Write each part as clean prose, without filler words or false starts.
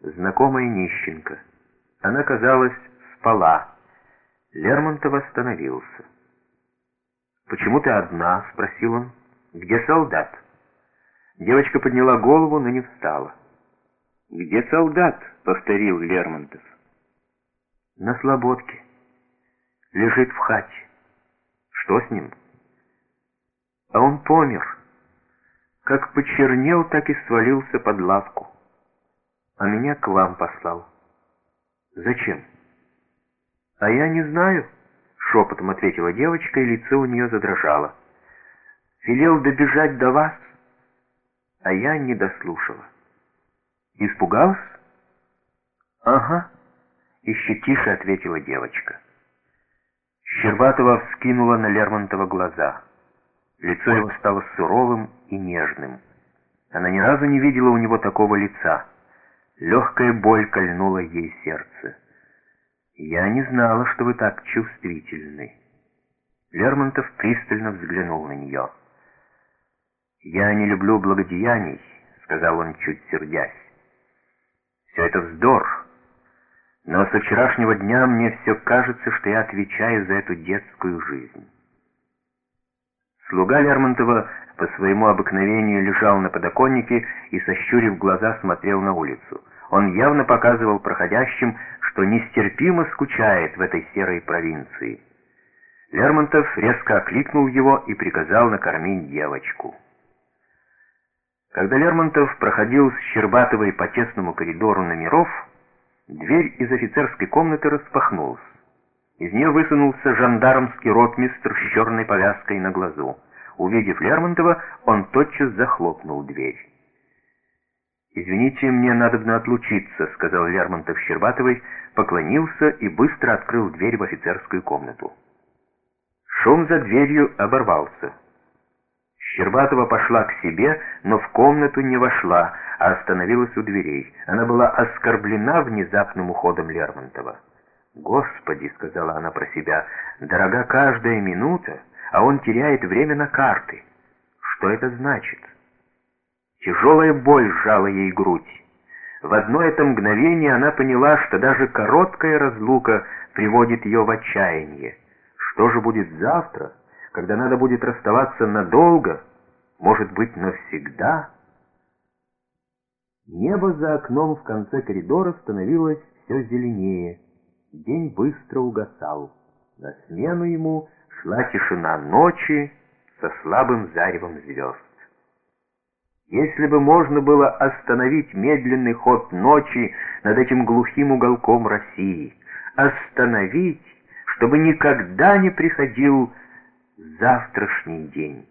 знакомая нищенка. Она, казалось, спала. Лермонтов остановился. «Почему ты одна?» — спросил он. «Где солдат?» Девочка подняла голову, но не встала. «Где солдат?» — повторил Лермонтов. «На слободке. Лежит в хате. Что с ним?» «А он помер. Как почернел, так и свалился под лавку. А меня к вам послал». «Зачем?» «А я не знаю», — шепотом ответила девочка, и лицо у нее задрожало. «Велел добежать до вас, а я не дослушала». «Испугался?» «Ага», — еще тише ответила девочка. Щербатова вскинула на Лермонтова глаза. Лицо его стало суровым и нежным. Она ни разу не видела у него такого лица. Легкая боль кольнула ей сердце. «Я не знала, что вы так чувствительны». Лермонтов пристально взглянул на нее. «Я не люблю благодеяний», — сказал он, чуть сердясь. «Все это вздор. Но со вчерашнего дня мне все кажется, что я отвечаю за эту детскую жизнь». Слуга Лермонтова по своему обыкновению лежал на подоконнике и, сощурив глаза, смотрел на улицу. Он явно показывал проходящим, что нестерпимо скучает в этой серой провинции. Лермонтов резко окликнул его и приказал накормить девочку. Когда Лермонтов проходил с Щербатовой по тесному коридору номеров, дверь из офицерской комнаты распахнулась. Из нее высунулся жандармский ротмистр с черной повязкой на глазу. Увидев Лермонтова, он тотчас захлопнул дверь. «Извините, мне надобно отлучиться», — сказал Лермонтов Щербатовой, поклонился и быстро открыл дверь в офицерскую комнату. Шум за дверью оборвался. Щербатова пошла к себе, но в комнату не вошла, а остановилась у дверей. Она была оскорблена внезапным уходом Лермонтова. «Господи», — сказала она про себя, — «дорога каждая минута, а он теряет время на карты. Что это значит?» Тяжелая боль сжала ей грудь. В одно это мгновение она поняла, что даже короткая разлука приводит ее в отчаяние. Что же будет завтра, когда надо будет расставаться надолго, может быть, навсегда? Небо за окном в конце коридора становилось все зеленее. День быстро угасал. На смену ему шла тишина ночи со слабым заревом звезд. Если бы можно было остановить медленный ход ночи над этим глухим уголком России, остановить, чтобы никогда не приходил завтрашний день.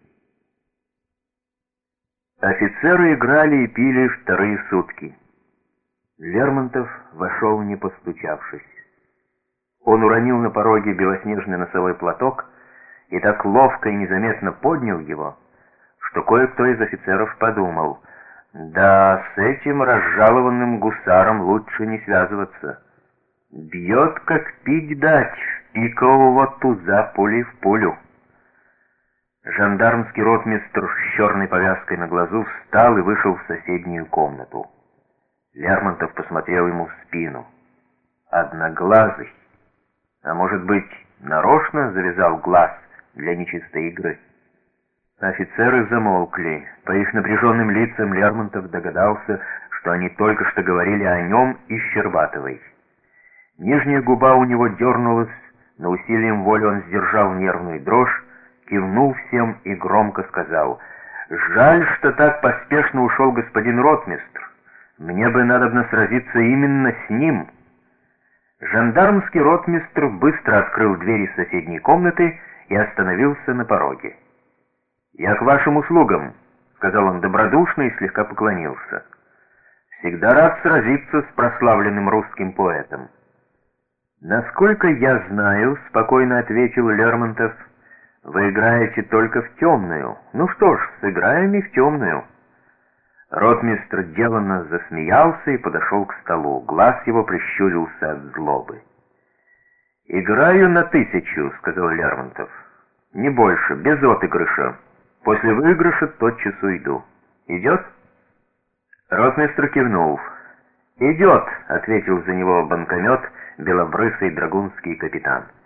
Офицеры играли и пили вторые сутки. Лермонтов вошел, не постучавшись. Он уронил на пороге белоснежный носовой платок и так ловко и незаметно поднял его, что кое-кто из офицеров подумал: да, с этим разжалованным гусаром лучше не связываться. Бьет, как пить дать, в пикового туза пулей в пулю. Жандармский ротмистр с черной повязкой на глазу встал и вышел в соседнюю комнату. Лермонтов посмотрел ему в спину. Одноглазый, а может быть, нарочно завязал глаз для нечистой игры. Офицеры замолкли. По их напряженным лицам Лермонтов догадался, что они только что говорили о нем и Щербатовой. Нижняя губа у него дернулась, но усилием воли он сдержал нервную дрожь, кивнул всем и громко сказал: «Жаль, что так поспешно ушел господин ротмистр. Мне бы надобно сразиться именно с ним». Жандармский ротмистр быстро открыл двери соседней комнаты и остановился на пороге. «Я к вашим услугам», — сказал он добродушно и слегка поклонился. «Всегда рад сразиться с прославленным русским поэтом». «Насколько я знаю», — спокойно ответил Лермонтов, — «вы играете только в темную. Ну что ж, сыграем и в темную». Ротмистр деланно засмеялся и подошел к столу. Глаз его прищурился от злобы. «Играю на 1000», — сказал Лермонтов. «Не больше, без отыгрыша. После выигрыша тотчас уйду. Идет?» Ротмистр кивнул. «Идет», — ответил за него банкомет белобрысый драгунский капитан.